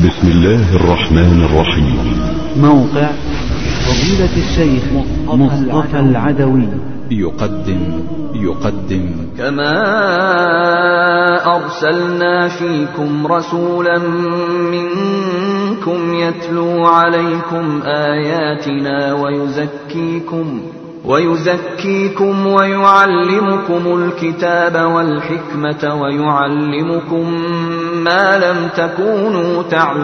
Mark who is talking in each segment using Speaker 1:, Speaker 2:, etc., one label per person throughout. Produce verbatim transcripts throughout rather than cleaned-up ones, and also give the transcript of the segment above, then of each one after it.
Speaker 1: بسم الله الرحمن الرحيم.
Speaker 2: موقع فضيلة الشيخ مصطفى العدوي
Speaker 3: يقدم يقدم
Speaker 4: كما أرسلنا فيكم رسولا منكم يتلو عليكم آياتنا ويزكيكم ويزكيكم ويعلمكم الكتاب والحكمة ويعلمكم ما لم تكونوا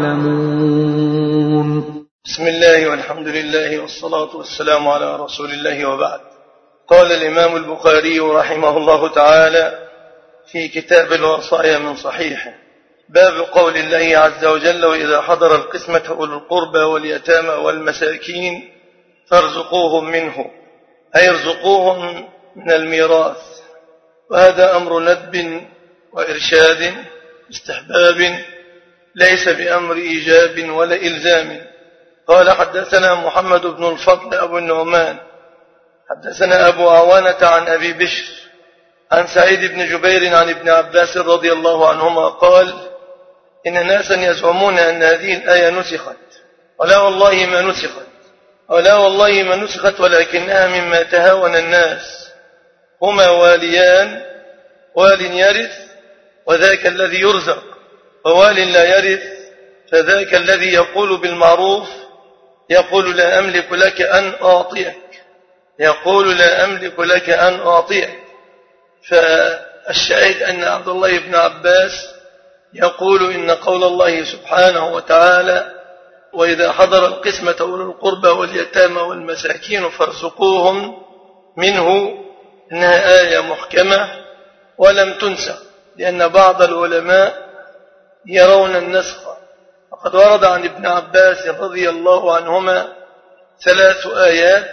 Speaker 4: تعلمون.
Speaker 5: بسم الله والحمد لله والصلاة والسلام على رسول الله، وبعد. قال الإمام البخاري رحمه الله تعالى في كتاب الوصايا من صحيحه: باب قول الله عز وجل: وإذا حضر القسمة أولو القربى واليتامى والمساكين فارزقوهم منه، أي ارزقوهم من الميراث. وهذا أمر ندب وإرشاد استحباب، ليس بأمر إيجاب ولا إلزام. قال: حدثنا محمد بن الفضل أبو النعمان حدثنا أبو عوانة عن أبي بشر عن سعيد بن جبير عن ابن عباس رضي الله عنهما قال: إن ناسا يزعمون أن هذه الآية نسخت، ولا والله ما نسخت ولا والله ما نسخت ولكنها مما تهاون الناس. هما واليان، وال يرث وذاك الذي يرزق، ووال لا يرث فذاك الذي يقول بالمعروف، يقول لا أملك لك أن أعطيك يقول لا أملك لك أن أعطيك فالشاهد أن عبد الله بن عباس يقول إن قول الله سبحانه وتعالى: وإذا حضر القسمة أولو القربى واليتامى والمساكين فارزقوهم منه، إنها آية محكمة ولم تنسخ، لأن بعض العلماء يرون النسخ. وقد ورد عن ابن عباس رضي الله عنهما ثلاث آيات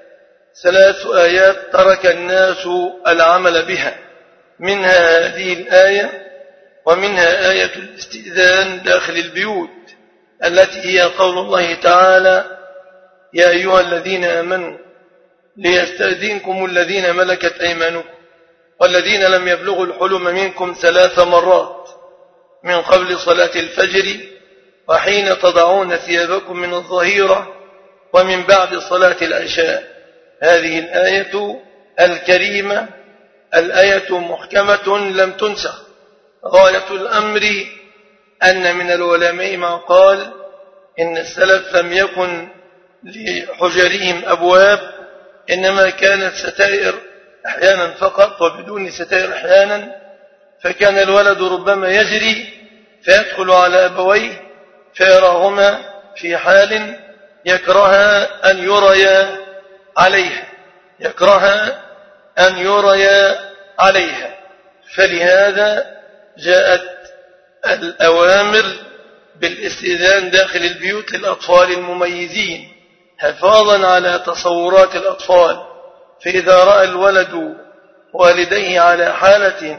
Speaker 5: ثلاث آيات ترك الناس العمل بها، منها هذه الآية، ومنها آية الاستئذان داخل البيوت التي هي قول الله تعالى: يا أيها الذين آمنوا ليستأذنكم الذين ملكت أيمانكم والذين لم يبلغوا الحلم منكم ثلاث مرات من قبل صلاة الفجر وحين تضعون ثيابكم من الظهيرة ومن بعد صلاة العشاء. هذه الآية الكريمة الآية محكمة لم تنسخ. غاية الأمر أن من العلماء من قال إن السلف لم يكن لحجرهم أبواب، إنما كانت ستائر أحيانا فقط وبدون ستائر أحيانا، فكان الولد ربما يجري فيدخل على أبويه فيراهما في حال يكرها أن يريا عليها يكرها أن يريا عليها فلهذا جاءت الأوامر بالاستئذان داخل البيوت للأطفال المميزين حفاظا على تصورات الأطفال. فإذا رأى الولد والديه على حالة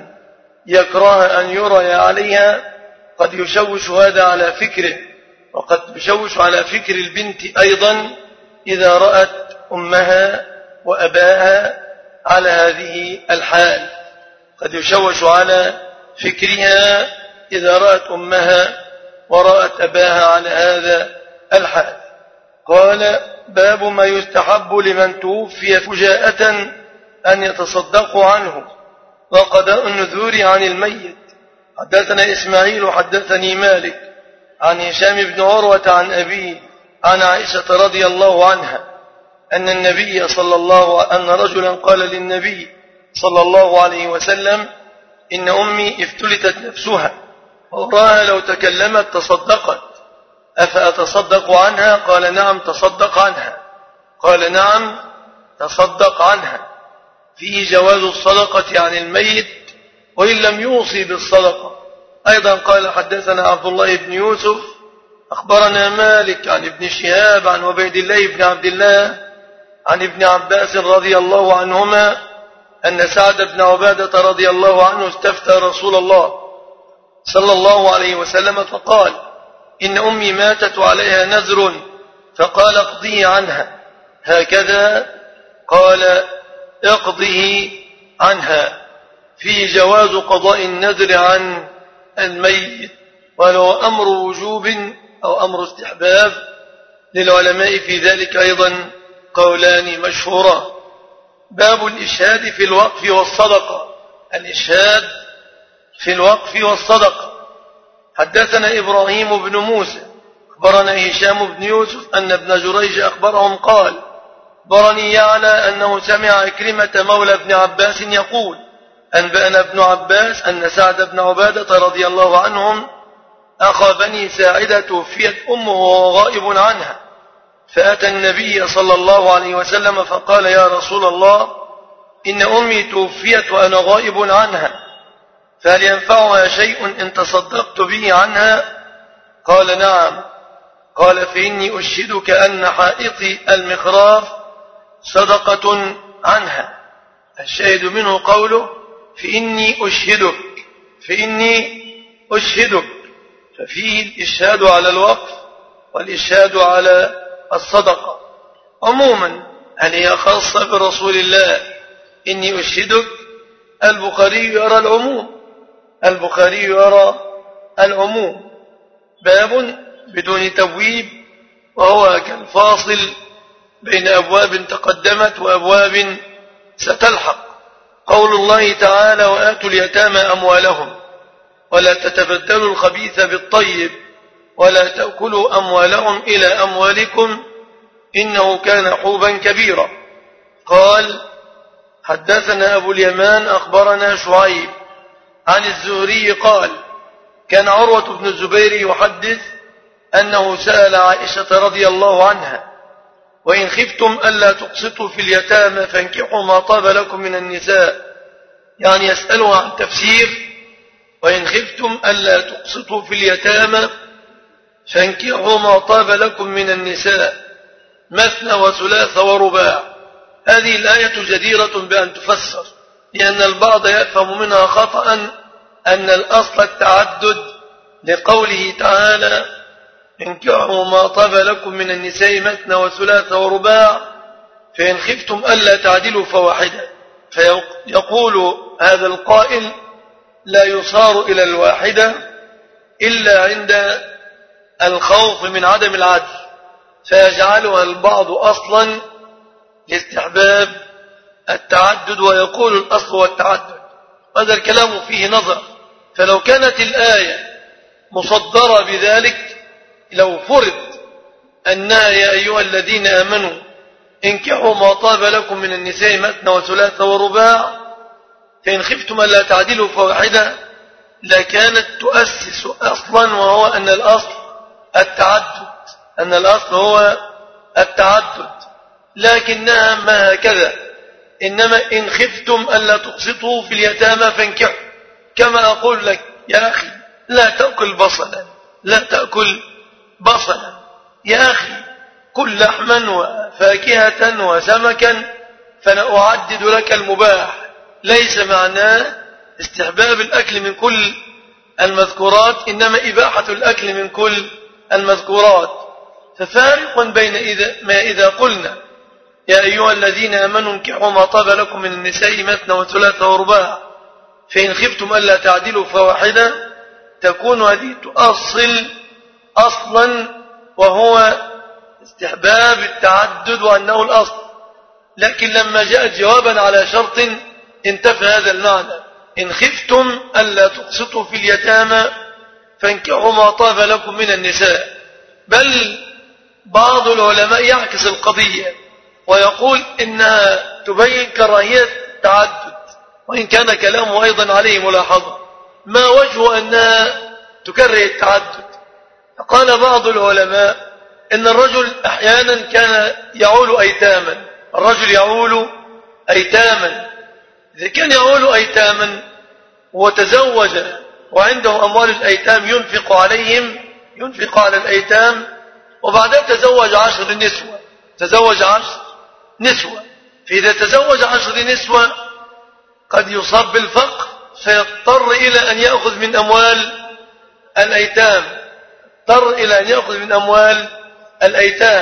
Speaker 5: يكره أن يرى عليها قد يشوش هذا على فكره، وقد يشوش على فكر البنت أيضا إذا رأت أمها وأباها على هذه الحال، قد يشوش على فكرها إذا رأت أمها ورأت أباها على هذا الحال. قال: باب ما يستحب لمن توفي فجاءة أن يتصدقوا عنه وقضاء النذور عن الميت. حدثنا إسماعيل حدثني مالك عن هشام بن عروة عن أبيه عن عائشة رضي الله عنها أن النبي صلى الله أن رجلا قال للنبي صلى الله عليه وسلم: إن أمي افتلتت نفسها وأراها لو تكلمت تصدقت، أفأتصدق عنها؟ قال: نعم تصدق عنها. قال: نعم تصدق عنها. فيه جواز الصدقة عن الميت وإن لم يوصي بالصدقة. أيضا قال: حدثنا عبد الله بن يوسف أخبرنا مالك عن ابن شهاب عن عبيد الله بن عبد الله عن ابن عباس رضي الله عنهما أن سعد بن عبادة رضي الله عنه استفتى رسول الله صلى الله عليه وسلم فقال: إن أمي ماتت وعليها نذر، فقال: اقضيه عنها. هكذا قال: اقضيه عنها. فيه جواز قضاء النذر عن الميت، ولو أمر وجوب أو أمر استحباب، للعلماء في ذلك أيضا قولان مشهوران. باب الإشهاد في الوقف والصدقة. الإشهاد في الوقف والصدقة. حدثنا إبراهيم بن موسى أخبرنا هشام بن يوسف أن ابن جريج أخبرهم قال أخبرني يعلى أنه سمع عكرمة مولى ابن عباس يقول أنبأنا ابن عباس أن سعد بن عبادة رضي الله عنهم أخا بني ساعدة توفيت أمه وهو غائب عنها، فأتى النبي صلى الله عليه وسلم فقال يا رسول الله إن أمي توفيت وأنا غائب عنها، فهل ينفعها شيء إن تصدقت به عنها؟ قال نعم. قال فإني أشهدك أن حائطي المخراف صدقة عنها. الشاهد منه قوله فإني أشهدك، فإني أشهدك، ففيه الإشهاد على الوقف والإشهاد على الصدقة. عموما هل هي خاصة برسول الله إني أشهدك؟ البخاري يرى العموم، البخاري يرى العموم. باب بدون تبويب، وهو كالفاصل بين أبواب تقدمت وأبواب ستلحق. قول الله تعالى وآتوا اليتامى أموالهم ولا تتبدلوا الخبيث بالطيب ولا تأكلوا أموالهم إلى أموالكم إنه كان حوبا كبيرا. قال حدثنا أبو اليمان أخبرنا شعيب عن الزهري قال كان عروة بن الزبير يحدث أنه سأل عائشة رضي الله عنها وإن خفتم ألا تقسطوا في اليتامى فانكحوا ما طاب لكم من النساء، يعني يسألها عن تفسير وإن خفتم ألا تقسطوا في اليتامى فانكحوا ما طاب لكم من النساء مثنى وثلاث ورباع. هذه الآية جديرة بأن تفسر، لأن البعض يفهم منها خطأ أن الأصل التعدد لقوله تعالى انكحوا ما طاب لكم من النساء مثنى وثلاث ورباع فإن خفتم ألا تعدلوا فواحدة. فيقول هذا القائل لا يصار إلى الواحدة إلا عند الخوف من عدم العدل، فيجعلها البعض أصلا لاستحباب التعدد ويقول الأصل والتعدد. هذا الكلام فيه نظر، فلو كانت الآية مصدرة بذلك لو فرض أنها يا أيها الذين آمنوا انكحوا ما طاب لكم من النساء مثنى وثلاث ورباع فإن خفتم ألا تعدلوا فواحدة، لكانت تؤسس أصلا وهو أن الأصل التعدد، أن الأصل هو التعدد، لكنها ما هكذا، إنما إن خفتم ألا تقسطوا في اليتامى فانكحوا. كما أقول لك يا أخي لا تأكل بصلا، لا تأكل بصلا يا أخي، كل لحما وفاكهة وسمكا، فأنا أعدد لك المباح. ليس معناه استحباب الأكل من كل المذكورات، إنما إباحة الأكل من كل المذكورات. ففارق بين إذا ما إذا قلنا يا أيها الذين آمنوا انكحوا ما طاب لكم من النساء مثنى وثلاث ورباع فإن خفتم ألا تعدلوا فواحدة، تكون هذه تؤصل أصلا وهو استحباب التعدد وأنه الأصل. لكن لما جاءت جوابا على شرط انتفى هذا المعنى، إن خفتم ألا تقسطوا في اليتامى فانكحوا ما طاب لكم من النساء. بل بعض العلماء يعكس القضية ويقول إنها تبين كراهية التعدد، وإن كان كلامه أيضا عليه ملاحظة. ما وجه أنها تكره التعدد؟ فقال بعض العلماء إن الرجل أحيانا كان يعول أيتاما، الرجل يعول أيتاما، إذا كان يعول أيتاما وتزوج وعنده أموال الأيتام ينفق عليهم، ينفق على الأيتام، وبعدها تزوج عشر نسوة، تزوج عشر نسوة، فإذا تزوج عشر نسوة قد يصاب بالفقر فيضطر إلى أن يأخذ من أموال الأيتام، اضطر إلى أن يأخذ من أموال الأيتام.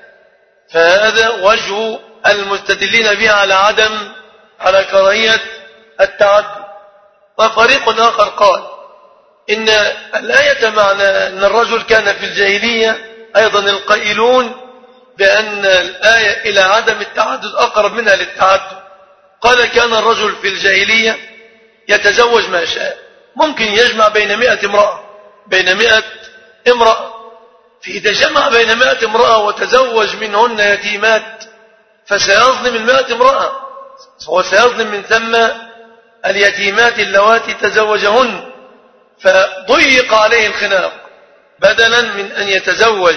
Speaker 5: فهذا وجه المستدلين بها على عدم على كراهية التعدد. وفريق آخر قال إن الآية معنى أن الرجل كان في الجاهلية. أيضا القائلون بأن الآية إلى عدم التعدد أقرب منها للتعدد. قال كان الرجل في الجاهلية يتزوج ما شاء، ممكن يجمع بين مئة امرأة بين مئة امرأة فإذا جمع بين مئة امرأة وتزوج منهن يتيمات فسيظلم المئة امرأة، هو سيظلم من ثم اليتيمات اللواتي تزوجهن، فضيق عليه الخناق، بدلا من أن يتزوج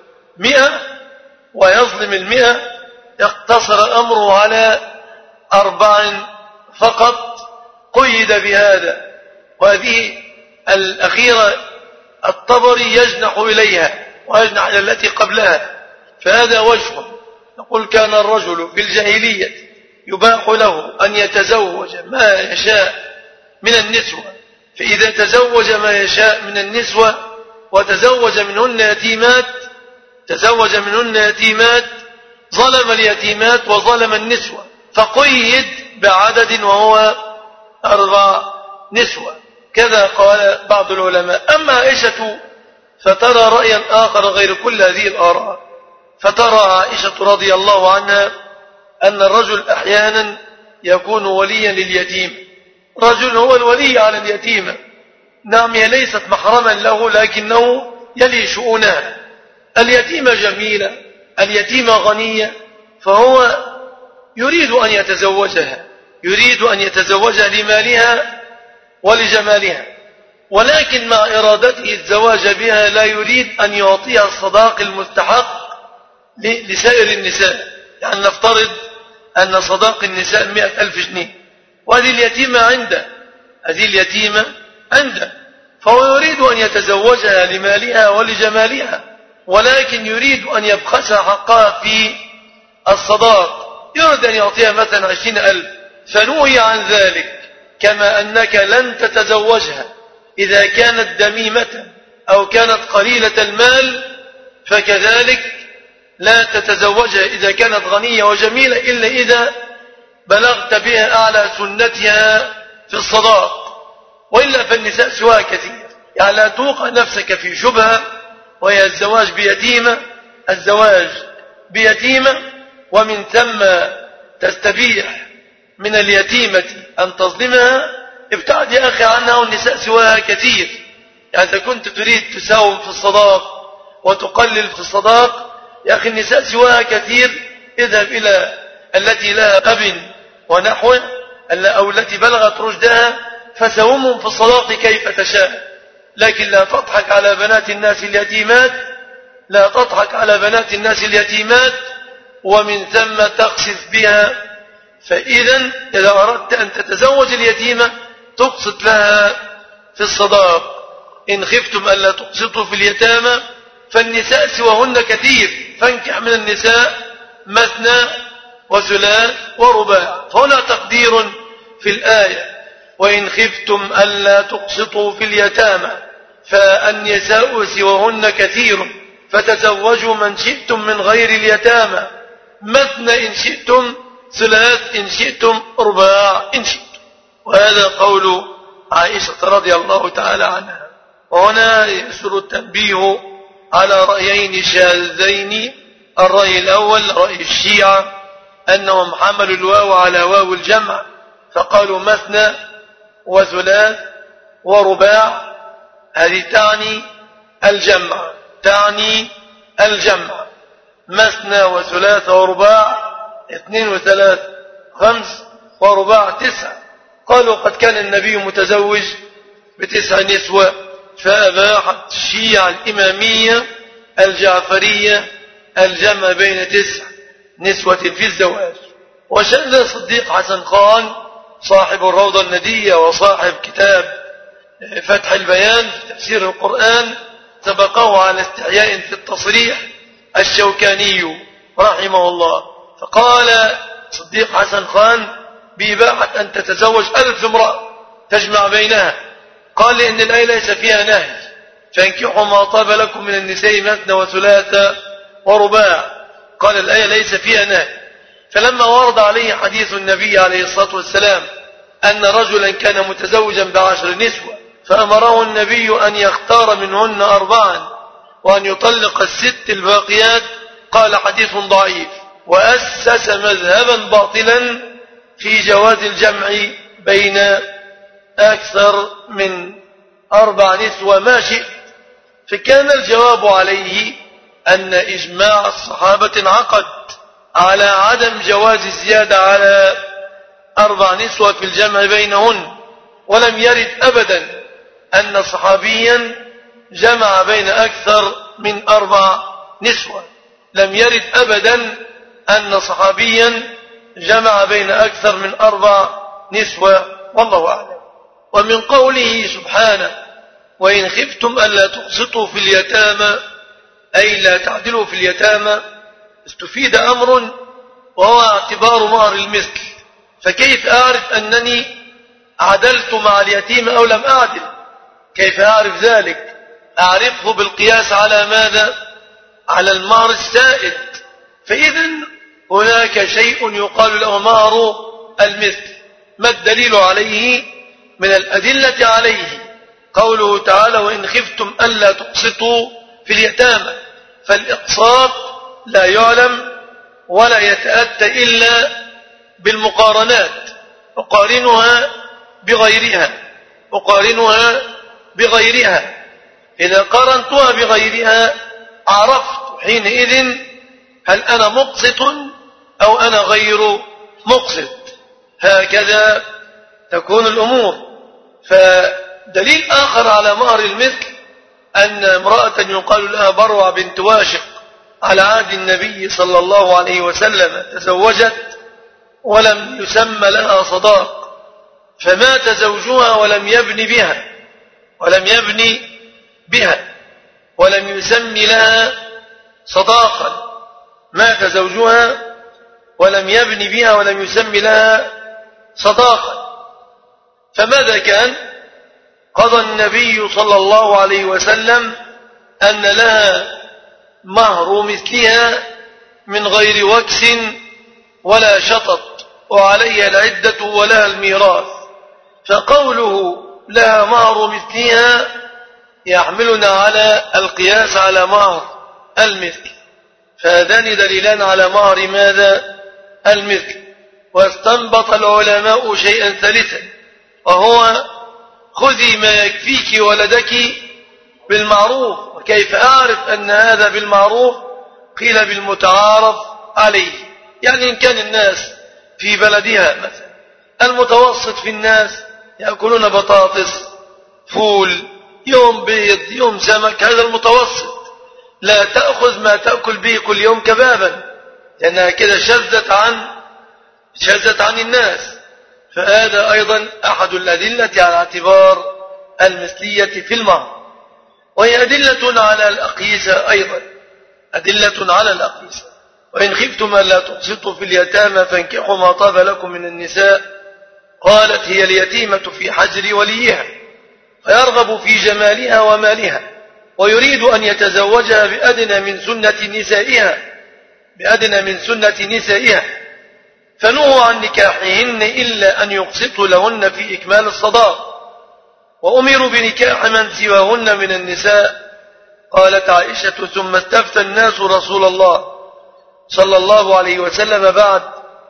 Speaker 5: مئة ويظلم المئة اقتصر أمره على أربع فقط قيد بهذا. وهذه الأخيرة الطبري يجنح إليها ويجنح إلى التي قبلها، فهذا وجه. نقول كان الرجل في الجاهلية يباح له أن يتزوج ما يشاء من النسوة، فإذا تزوج ما يشاء من النسوة وتزوج منهن يتيمات تزوج منهن يتيمات ظلم اليتيمات وظلم النسوة، فقيد بعدد وهو أربع نسوة. كذا قال بعض العلماء. أما عائشة فترى رأيا آخر غير كل هذه الآراء، فترى عائشة رضي الله عنها أن الرجل أحيانا يكون وليا لليتيم، رجل هو الولي على اليتيمة، نعم هي ليست محرما له لكنه يلي شؤونها. اليتيمة جميلة، اليتيمة غنية، فهو يريد أن يتزوجها يريد أن يتزوجها لمالها ولجمالها، ولكن مع إرادته الزواج بها لا يريد أن يعطيها الصداق المستحق لسائر النساء. يعني نفترض أن صداق النساء مئة ألف جنيه وهذه اليتيمة عنده هذه اليتيمة عنده فهو يريد أن يتزوجها لمالها ولجمالها، ولكن يريد أن يبخسها حقها في الصداق، يريد أن يعطيها مثلا عشرين ألف، فنوهي عن ذلك. كما أنك لن تتزوجها إذا كانت دميمة أو كانت قليلة المال، فكذلك لا تتزوجها إذا كانت غنية وجميلة إلا إذا بلغت بها أعلى سنتها في الصداق، وإلا فالنساء سواها كثير. يعني لا توقع نفسك في شبهة وهي الزواج بيتيمة الزواج بيتيمة ومن ثم تستبيح من اليتيمة أن تظلمها. ابتعد يا أخي عنها، والنساء سواها كثير. يعني إذا كنت تريد تساوم في الصداق وتقلل في الصداق، يا أخي النساء سواها كثير، اذهب إلى التي لها أب ونحوه أو التي بلغت رشدها فساومهم في الصداق كيف تشاء، لكن لا تضحك على بنات الناس اليتيمات لا تضحك على بنات الناس اليتيمات ومن ثم تقصد بها. فإذا إذا أردت أن تتزوج اليتيمة تقصد لها في الصداق. إن خفتم ألا تقسطوا في اليتامى فالنساء سواهن كثير، فانكح من النساء مثنى وثلاث ورباع. فهنا تقدير في الآية وإن خفتم ألا تقسطوا في اليتامى فالنساء سواهن كثير فتزوجوا من شئتم من غير اليتامى مثنى إن شئتم ثلاث إن شئتم رباع إن شئتم. وهذا قول عائشة رضي الله تعالى عنها. وهنا يسر التنبيه على رأيين شاذين. الرأي الأول رأي الشيعة أنهم حملوا الواو على واو الجمع فقالوا مثنى وثلاث ورباع، هذه تعني الجمع تعني الجمع مثنى وثلاث ورباع اثنين وثلاث خمس ورباع تسع. قالوا قد كان النبي متزوج بتسع نسوة، فأباحت الشيعة الإمامية الجعفرية الجمع بين تسع نسوة في الزواج. وشهد الصديق حسن خان صاحب الروضة الندية وصاحب كتاب فتح البيان في تفسير القرآن سبقه على استحياء في التصريح الشوكاني رحمه الله، فقال صديق حسن خان بإباحة أن تتزوج ألف امرأة تجمع بينها. قال لأن الآية ليس فيها نهي، فانكحوا ما طاب لكم من النساء مثنى وثلاثة ورباع. قال الآية ليس فيها نهي. فلما ورد عليه حديث النبي عليه الصلاة والسلام أن رجلا كان متزوجا بعشر نسوة فأمره النبي أن يختار منهن أربعا وأن يطلق الست الباقيات، قال حديث ضعيف، وأسس مذهبا باطلا في جواز الجمع بين أكثر من أربع نسوة ما شئت. فكان الجواب عليه أن إجماع الصحابة انعقد على عدم جواز الزيادة على أربع نسوة في الجمع بينهن، ولم يرد أبدا أن صحابيا جمع بين أكثر من أربع نسوة، لم يرد أبدا أن صحابيا جمع بين أكثر من أربع نسوة، والله أعلم. ومن قوله سبحانه وإن خفتم ألا تقسطوا في اليتامى أي لا تعدلوا في اليتامى، استفيد أمر وهو اعتبار مهر المثل. فكيف أعرف أنني عدلت مع اليتيم أو لم أعدل؟ كيف أعرف ذلك؟ أعرفه بالقياس على ماذا؟ على المهر السائد. فإذن هناك شيء يقال له مهر المثل. ما الدليل عليه؟ من الأدلة عليه قوله تعالى وإن خفتم ألا تقسطوا في اليتامى، فالإقساط لا يعلم ولا يتأتى إلا بالمقارنات، أقارنها بغيرها أقارنها بغيرها إذا قارنتها بغيرها عرفت حينئذ هل أنا مقسط أو أنا غير مقسط. هكذا تكون الأمور. فدليل آخر على مهر المثل أن امرأة يقال لها بروع بنت واشق على عهد النبي صلى الله عليه وسلم تزوجت ولم يسمى لها صداق، فمات زوجها ولم يبني بها ولم يبني بها ولم يسمي لها صداقا. مات زوجها ولم يبني بها ولم يسمي لها صداقا. فماذا كان؟ قضى النبي صلى الله عليه وسلم أن لها مهر مثلها من غير وكس ولا شطط، وعليها العدة ولها الميراث. فقوله لها مهر مثلها يحملنا على القياس على مهر المثل. فهذان دليلان على مهر ماذا؟ المثل. واستنبط العلماء شيئا ثالثا وهو خذي ما يكفيك ولدك بالمعروف. وكيف أعرف أن هذا بالمعروف؟ قيل بالمتعارف عليه. يعني إن كان الناس في بلدها مثلا المتوسط في الناس يأكلون بطاطس فول يوم بيض يوم سمك، هذا المتوسط، لا تأخذ ما تأكل به كل يوم كبابا لأنها كده شذت عن شذت عن الناس. فهذا أيضا أحد الأدلة على اعتبار المثلية في المهر. وهي أدلة على الأقيسة أيضا، أدلة على الأقيسة. وإن خفتم ألا تقسطوا في اليتامى فانكحوا ما طاب لكم من النساء. قالت هي اليتيمة في حجر وليها فيرغب في جمالها ومالها ويريد أن يتزوجها بأدنى من سنة نسائها بأدنى من سنة نسائها فنهوا عن نكاحهن إلا أن يقسطوا لهن في إكمال الصداق، وأمروا بنكاح من سواهن من النساء. قالت عائشة ثم استفتى الناس رسول الله صلى الله عليه وسلم بعد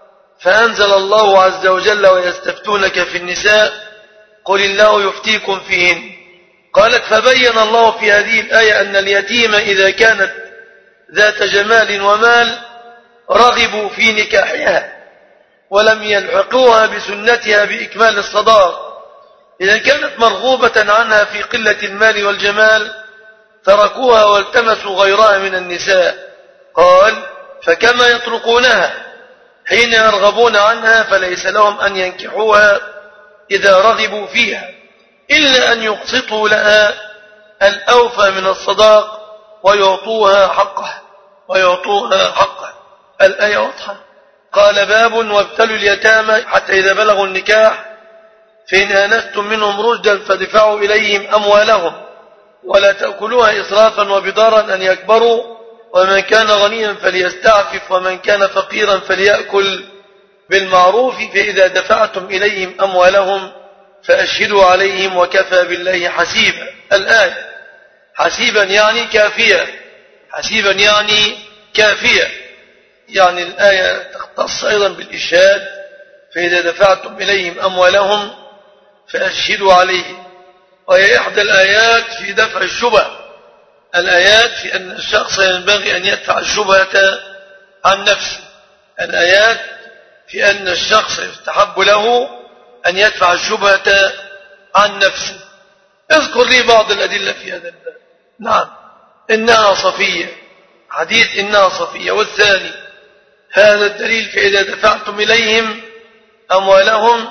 Speaker 5: فأنزل الله عز وجل ويستفتونك في النساء قل الله يفتيكم فيهن. قالت فبين الله في هذه الآية أن اليتيمة إذا كانت ذات جمال ومال رغبوا في نكاحها ولم يلحقوها بسنتها بإكمال الصداق. إذا كانت مرغوبة عنها في قلة المال والجمال تركوها والتمسوا غيرها من النساء. قال فكما يتركونها حين يرغبون عنها فليس لهم أن ينكحوها إذا رغبوا فيها إلا أن يقسطوا لها الأوفى من الصداق ويعطوها حقه ويعطوها حقه. الآية واضحة. قال باب وابتلوا اليتامى حتى إذا بلغوا النكاح فإن آنستم منهم رشدا فادفعوا إليهم أموالهم ولا تأكلوها إسرافا وبدارا أن يكبروا ومن كان غنيا فليستعفف ومن كان فقيرا فليأكل بالمعروف فإذا دفعتم إليهم أموالهم فأشهدوا عليهم وكفى بالله حسيبا. الآية حسيبا يعني كافية، حسيبا يعني كافية، يعني الآية تختص أيضا بالإشهاد. فإذا دفعتم إليهم أموالهم فأشهدوا عليهم، وهي إحدى الآيات في دفع الشبهة، الآيات في أن الشخص ينبغي أن يدفع الشبهة عن نفسه، الآيات في أن الشخص يستحب له أن يدفع الشبهة عن نفسه. اذكر لي بعض الأدلة في هذا الباب. نعم، إنها صفية، حديث إنها صفية. والثاني هذا الدليل فإذا دفعتم إليهم أموالهم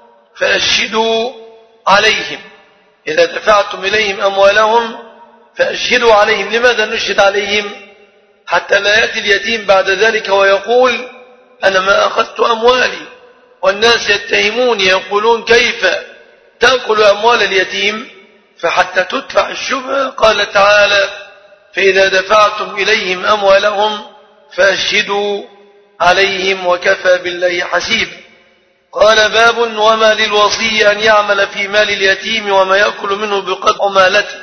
Speaker 5: فأشهدوا عليهم، إذا دفعتم إليهم أموالهم فأشهدوا عليهم. لماذا نشهد عليهم؟ حتى لا يأتي اليتيم بعد ذلك ويقول أنا ما أخذت أموالي، والناس يتهمون يقولون كيف تأكل أموال اليتيم. فحتى تدفع الشبهة قال تعالى فإذا دفعتم إليهم أموالهم فأشهدوا عليهم وكفى بالله حسيبا. قال باب وما للوصي أن يعمل في مال اليتيم وما يأكل منه بقدر مالته.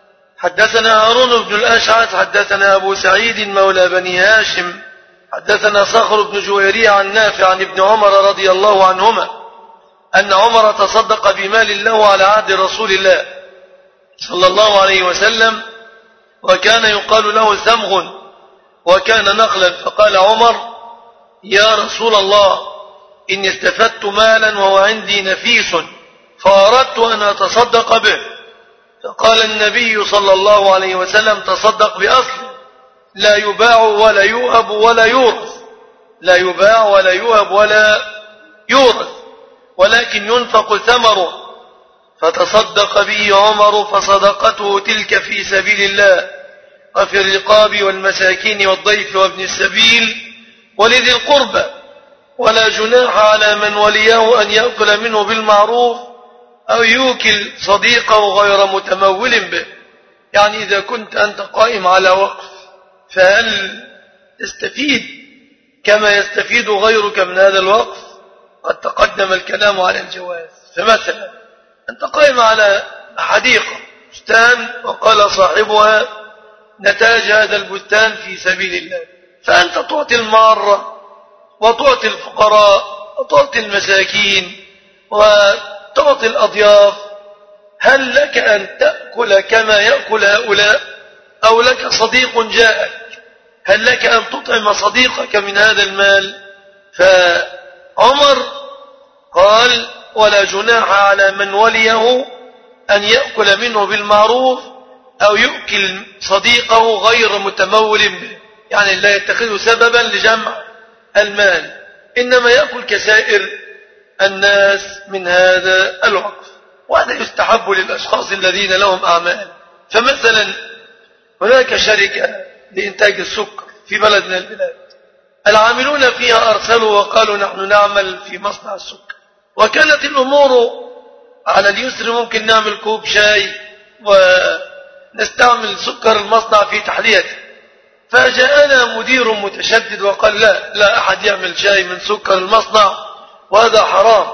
Speaker 5: حدثنا هارون بن الأشعث حدثنا أبو سعيد مولى بني هاشم حدثنا صخر بن جويرية عن نافع عن ابن عمر رضي الله عنهما أن عمر تصدق بمال له على عهد رسول الله صلى الله عليه وسلم، وكان يقال له ثمغ وكان نخلا. فقال عمر يا رسول الله إني استفدت مالا وهو عندي نفيس فأردت أن أتصدق به. فقال النبي صلى الله عليه وسلم تصدق بأصل لا يباع ولا يوهب ولا يورث، لا يباع ولا يوهب ولا يورث، ولكن ينفق ثمره. فتصدق به عمر فصدقته تلك في سبيل الله وفي الرقاب والمساكين والضيف وابن السبيل ولذي القربى، ولا جناح على من وليه أن يأكل منه بالمعروف أو يوكل صديقه غير متمول به. يعني إذا كنت أنت قائم على وقف فهل تستفيد كما يستفيد غيرك من هذا الوقف؟ قد تقدم الكلام على الجواز. فمثلا أنت قائم على حديقة بستان وقال صاحبها نتاج هذا البستان في سبيل الله، فأنت تعطي المارة وتعطي الفقراء وتعطي المساكين وتعطي الأضياف. هل لك أن تأكل كما يأكل هؤلاء أو لك صديق جاءك؟ هل لك أن تطعم صديقك من هذا المال؟ فعمر قال ولا جناح على من وليه أن يأكل منه بالمعروف أو يؤكل صديقه غير متمول به، يعني لا يتخذ سببا لجمع المال، إنما يأكل كسائر الناس من هذا الوقف. وهذا يستحب للأشخاص الذين لهم أعمال. فمثلا هناك شركة لإنتاج السكر في بلد من البلاد، العاملون فيها أرسلوا وقالوا نحن نعمل في مصنع السكر، وكانت الأمور على اليسر، ممكن نعمل كوب شاي ونستعمل سكر المصنع في تحليته. فجاءنا مدير متشدد وقال لا لا أحد يعمل شاي من سكر المصنع وهذا حرام.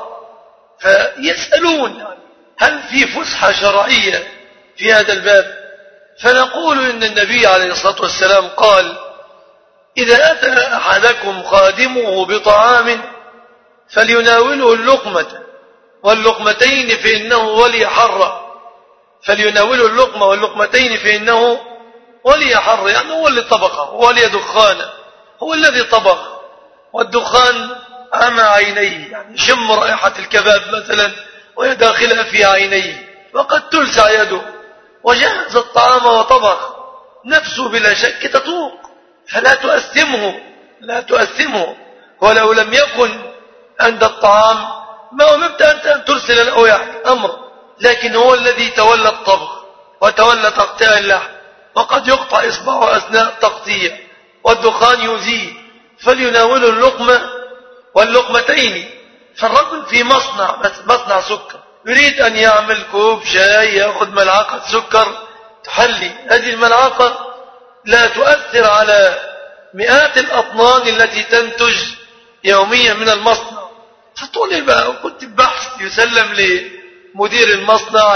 Speaker 5: فيسألون يعني هل في فسحة شرعية في هذا الباب؟ فنقول إن النبي عليه الصلاة والسلام قال إذا أتى أحدكم خادمه بطعام فليناوله اللقمة واللقمتين فإنه ولي حر، فليناوله اللقمة واللقمتين فإنه ولي حر، يعني هو اللي طبخه، هو ولي دخانه، هو الذي طبخ، والدخان عمى عينيه، يعني شم رائحة الكباب مثلا وهي داخلها في عينيه وقد تلسع يده، وجهز الطعام وطبخ، نفسه بلا شك تطوق، فلا تؤثمه لا تؤثمه. ولو لم يكن عند الطعام ما أمرت أنت أن ترسل له يعني أمر، لكن هو الذي تولى الطبخ وتولى تقطيع اللحم، وقد يقطع إصبعه أثناء التقطيع والدخان يؤذيه، فليناوله اللقمة واللقمتين. فالرجل في مصنع مصنع سكر يريد أن يعمل كوب شاي، يأخذ ملعقة سكر تحلي، هذه الملعقة لا تؤثر على مئات الأطنان التي تنتج يوميا من المصنع. فطلب وكنت بحث يسلم مدير المصنع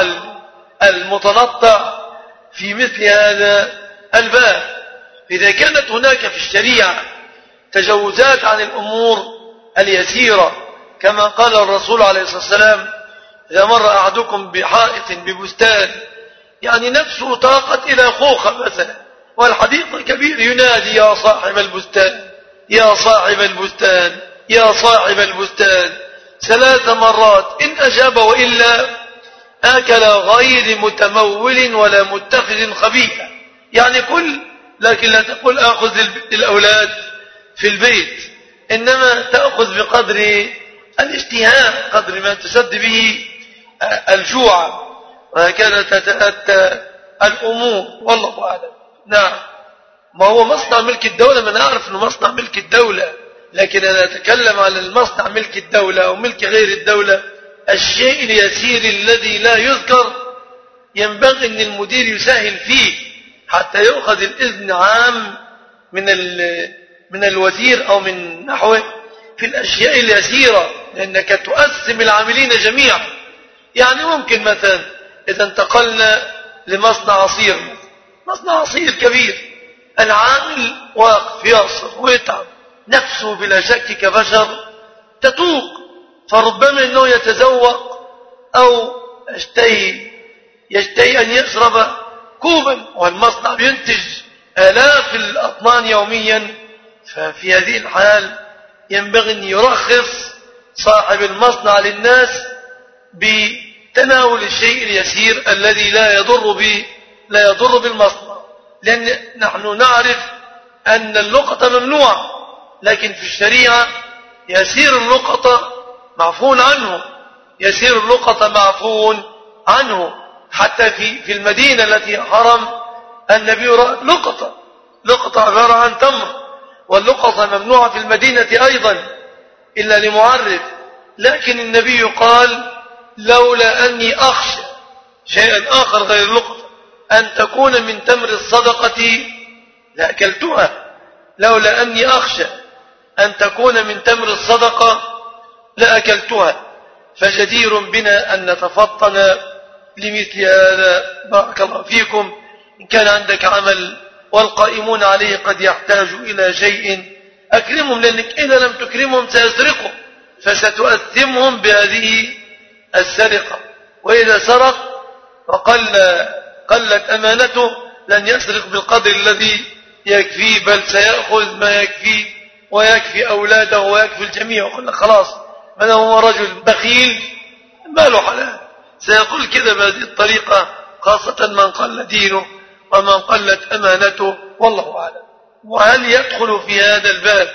Speaker 5: المتنطع في مثل هذا الباب. إذا كانت هناك في الشريعة تجاوزات عن الأمور اليسيرة كما قال الرسول عليه الصلاة والسلام إذا مر أحدكم بحائط ببستان يعني نفسه طاقت إلى خوخة مثلا والحديق الكبير ينادي يا صاحب البستان يا صاحب البستان يا صاحب البستان ثلاث مرات إن أجاب وإلا آكل غير متمول ولا متخذ خبيئة. يعني كل لكن لا تقول آخذ الأولاد في البيت إنما تأخذ بقدر الاشتهاء قدر ما تسد به الجوع وهكذا تتأتى الأمور والله أعلم. نعم ما هو مصنع ملك الدولة ما نعرف أنه مصنع ملك الدولة لكن أنا أتكلم على المصنع ملك الدولة أو ملك غير الدولة الشيء اليسير الذي لا يذكر ينبغي أن المدير يسهل فيه حتى يأخذ الإذن عام من من الوزير أو من نحوه في الأشياء اليسيرة لأنك تؤثم العاملين جميعا. يعني ممكن مثلا إذا انتقلنا لمصنع عصير مصنع عصير كبير العامل واقف يصر ويتعب نفسه بلا شك كبشر تتوق فربما أنه يتذوق أو يشتهي يشتهي أن يشرب كوبا والمصنع ينتج آلاف الأطنان يوميا. ففي هذه الحال ينبغي أن يرخص صاحب المصنع للناس بتناول الشيء اليسير الذي لا يضر به لا يضر بالمصنع لأن نحن نعرف أن اللقطة ممنوع لكن في الشريعة يسير اللقطة معفون عنه يسير اللقطة معفون عنه. حتى في في المدينة التي حرم النبي رأى لقطة لقطة عبارة عن تمر واللقطة ممنوعة في المدينة أيضا إلا لمعرف لكن النبي قال لولا أني أخشى شيئا آخر غير اللقطة أن تكون من تمر الصدقة لأكلتها لولا أني أخشى أن تكون من تمر الصدقة لأكلتها. فجدير بنا أن نتفطن لمثل هذا. بارك الله فيكم. إن كان عندك عمل والقائمون عليه قد يحتاج إلى شيء أكرمهم لأنك إذا لم تكرمهم سيسرقوا فستؤثمهم بهذه السرقة وإذا سرق وقل قلت أمانته لن يسرق بالقدر الذي يكفيه بل سيأخذ ما يكفيه ويكفي أولاده ويكفي الجميع. وقال خلاص من هو رجل بخيل ما له حلال سيقول كذا بهذه الطريقة خاصة من قل دينه ومن قلت أمانته والله أعلم. وهل يدخل في هذا الباب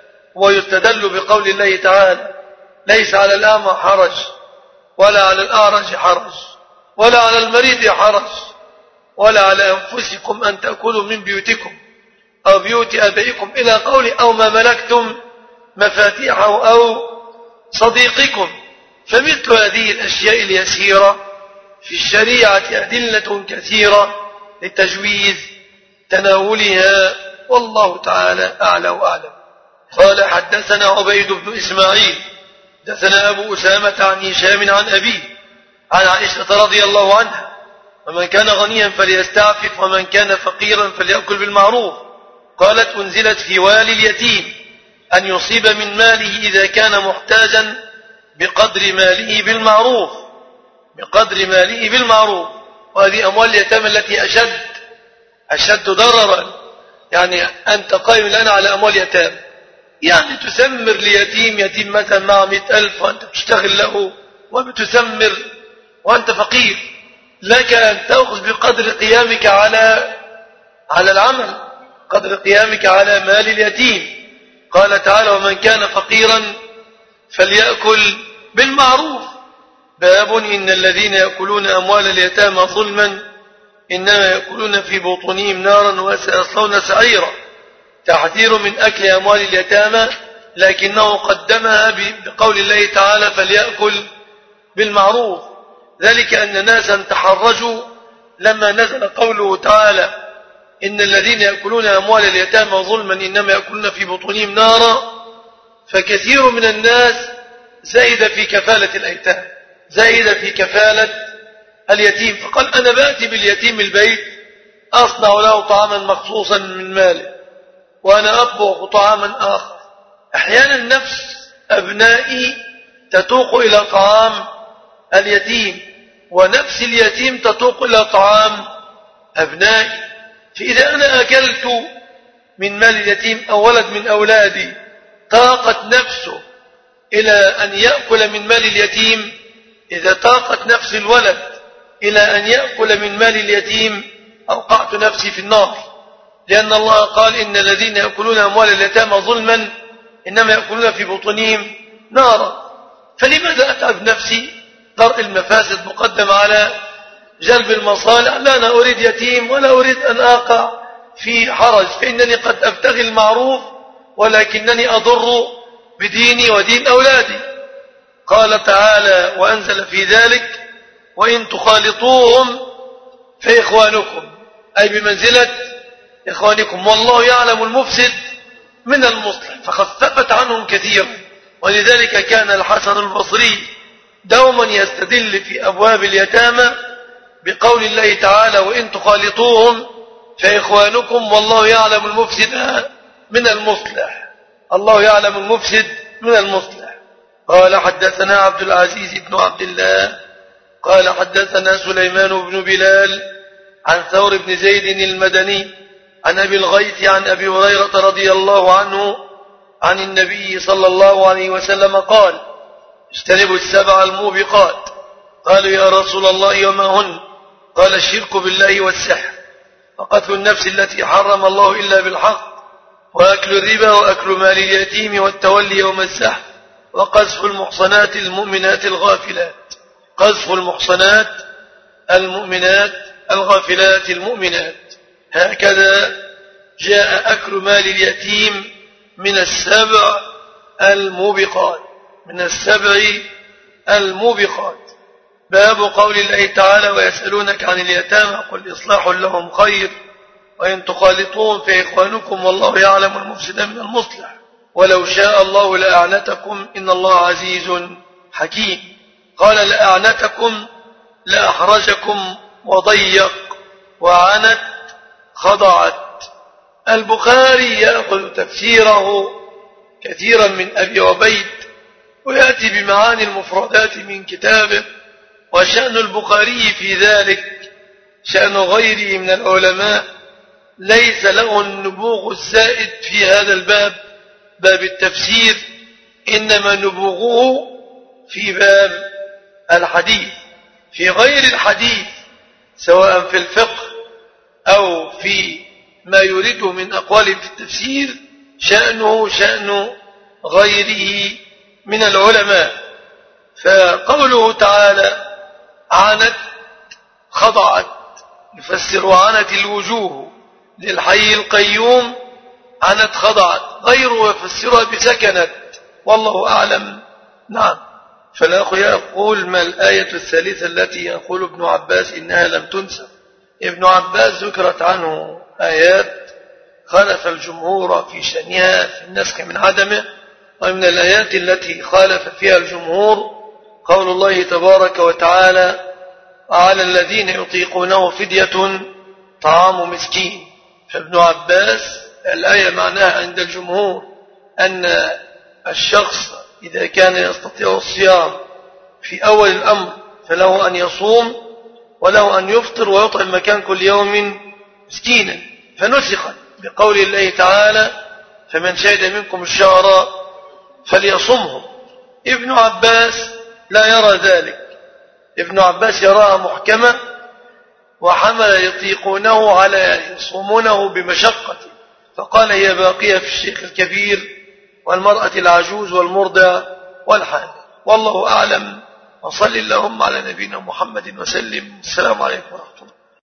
Speaker 5: ويستدل بقول الله تعالى ليس على الأعمى حرج ولا على الأعرج حرج ولا على المريض حرج ولا على أنفسكم أن تأكلوا من بيوتكم أو بيوت آبائكم إلى قول أو ما ملكتم مفاتيحه أو صديقكم. فمثل هذه الأشياء اليسيرة في الشريعة أدلة كثيرة لتجويز تناولها والله تعالى أعلى وأعلم. قال حدثنا عبيد بن إسماعيل حدثنا أبو أسامة عن هشام عن أبيه عن عائشة رضي الله عنها ومن كان غنيا فليستعفف ومن كان فقيرا فليأكل بالمعروف. قالت أنزلت في والي اليتيم أن يصيب من ماله إذا كان محتاجا بقدر ماله بالمعروف بقدر ماله بالمعروف. وهذه أموال اليتامى التي أشد أشد ضررا. يعني أنت قائم الآن على أموال يتامى يعني تسمر ليتيم يتيم مثلا مع مئة ألف وأنت تشتغل له وبتسمر وأنت فقير لك أن تأخذ بقدر قيامك على على العمل قدر قيامك على مال اليتيم. قال تعالى ومن كان فقيرا فليأكل بالمعروف. باب إن الذين يأكلون أموال اليتامى ظلما إنما يأكلون في بطونهم نارا وسيصلون سعيرا. تحذير من أكل أموال اليتامى لكنه قدمها بقول الله تعالى فليأكل بالمعروف. ذلك أن ناسا تحرجوا لما نزل قوله تعالى إن الذين يأكلون أموال اليتامى ظلما إنما يأكلون في بطونهم نارا. فكثير من الناس زايد في كفالة الأيتام زائدة في كفالة اليتيم، فقال أنا بأتي باليتيم البيت أصنع له طعاما مخصوصا من ماله وأنا أطبخ طعاما آخر. أحيانا نفس أبنائي تتوق إلى طعام اليتيم ونفس اليتيم تتوق إلى طعام أبنائي، فإذا أنا أكلت من مال اليتيم أو ولد من أولادي طاقت نفسه إلى أن يأكل من مال اليتيم، إذا طاقت نفس الولد إلى أن يأكل من مال اليتيم أوقعت نفسي في النار، لأن الله قال إن الذين يأكلون أموال اليتامى ظلما إنما يأكلون في بطونهم نارا. فلماذا أتعب نفسي؟ درء المفاسد مقدم على جلب المصالح. لا أنا أريد يتيم ولا أريد أن أقع في حرج، فإنني قد أبتغي المعروف ولكنني أضر بديني ودين أولادي. قال تعالى وأنزل في ذلك وإن تخالطوهم فإخوانكم، أي بمنزلة إخوانكم، والله يعلم المفسد من المصلح، فخففت عنهم كثيرا. ولذلك كان الحسن البصري دوما يستدل في أبواب اليتامى بقول الله تعالى وإن تخالطوهم فإخوانكم والله يعلم المفسد من المصلح، الله يعلم المفسد من المصلح. قال حدثنا عبد العزيز بن عبد الله قال حدثنا سليمان بن بلال عن ثور بن زيد المدني عن أبي الغيث عن أبي هريرة رضي الله عنه عن النبي صلى الله عليه وسلم قال اجتنبوا السبع الموبقات. قالوا يا رسول الله وما هن؟ قال الشرك بالله والسحر وقتل النفس التي حرم الله إلا بالحق وأكل الربا وأكل مال اليتيم والتولي يوم الزحف وقذف المحصنات المؤمنات الغافلات. قذف المحصنات المؤمنات الغافلات المؤمنات. هكذا جاء أكل مال اليتيم من السبع الموبقات، من السبع الموبقات. باب قول الله تعالى ويسألونك عن اليتامى قل إصلاح لهم خير وإن تخالطوهم فإخوانكم والله يعلم المفسد من المصلح ولو شاء الله لأعنتكم إن الله عزيز حكيم. قال لأعنتكم لأحرجكم وضيق وعنت خضعت. البخاري يأخذ تفسيره كثيرا من أبي عبيد ويأتي بمعاني المفردات من كتابه، وشأن البخاري في ذلك شأن غيره من العلماء ليس له النبوغ الزائد في هذا الباب، باب التفسير، إنما نبوغه في باب الحديث. في غير الحديث سواء في الفقه أو في ما يريده من أقوال في التفسير شأنه شأن غيره من العلماء. فقوله تعالى عنت خضعت يفسر عنت الوجوه للحي القيوم، عنت خضعت، غيره يفسرها بسكنت، والله أعلم. نعم. فالأخ يقول ما الآية الثالثة التي يقول ابن عباس إنها لم تنسخ؟ ابن عباس ذكرت عنه آيات خالف الجمهور في شأنها في النسخ من عدمه، ومن الآيات التي خالف فيها الجمهور قول الله تبارك وتعالى على الذين يطيقونه فدية طعام مسكين. فابن عباس الآية معناها عند الجمهور أن الشخص إذا كان يستطيع الصيام في أول الأمر فله أن يصوم وله أن يفطر ويطعم مكان كل يوم مسكينا، فنسخت بقول الله تعالى فمن شهد منكم الشهر فليصمه. ابن عباس لا يرى ذلك، ابن عباس يراها محكمة وحمل يطيقونه على يصومونه بمشقة، فقال هي باقية في الشيخ الكبير والمرأة العجوز والمرضع والحامل. والله أعلم، وصل اللهم على نبينا محمد وسلم. السلام عليكم ورحمة الله.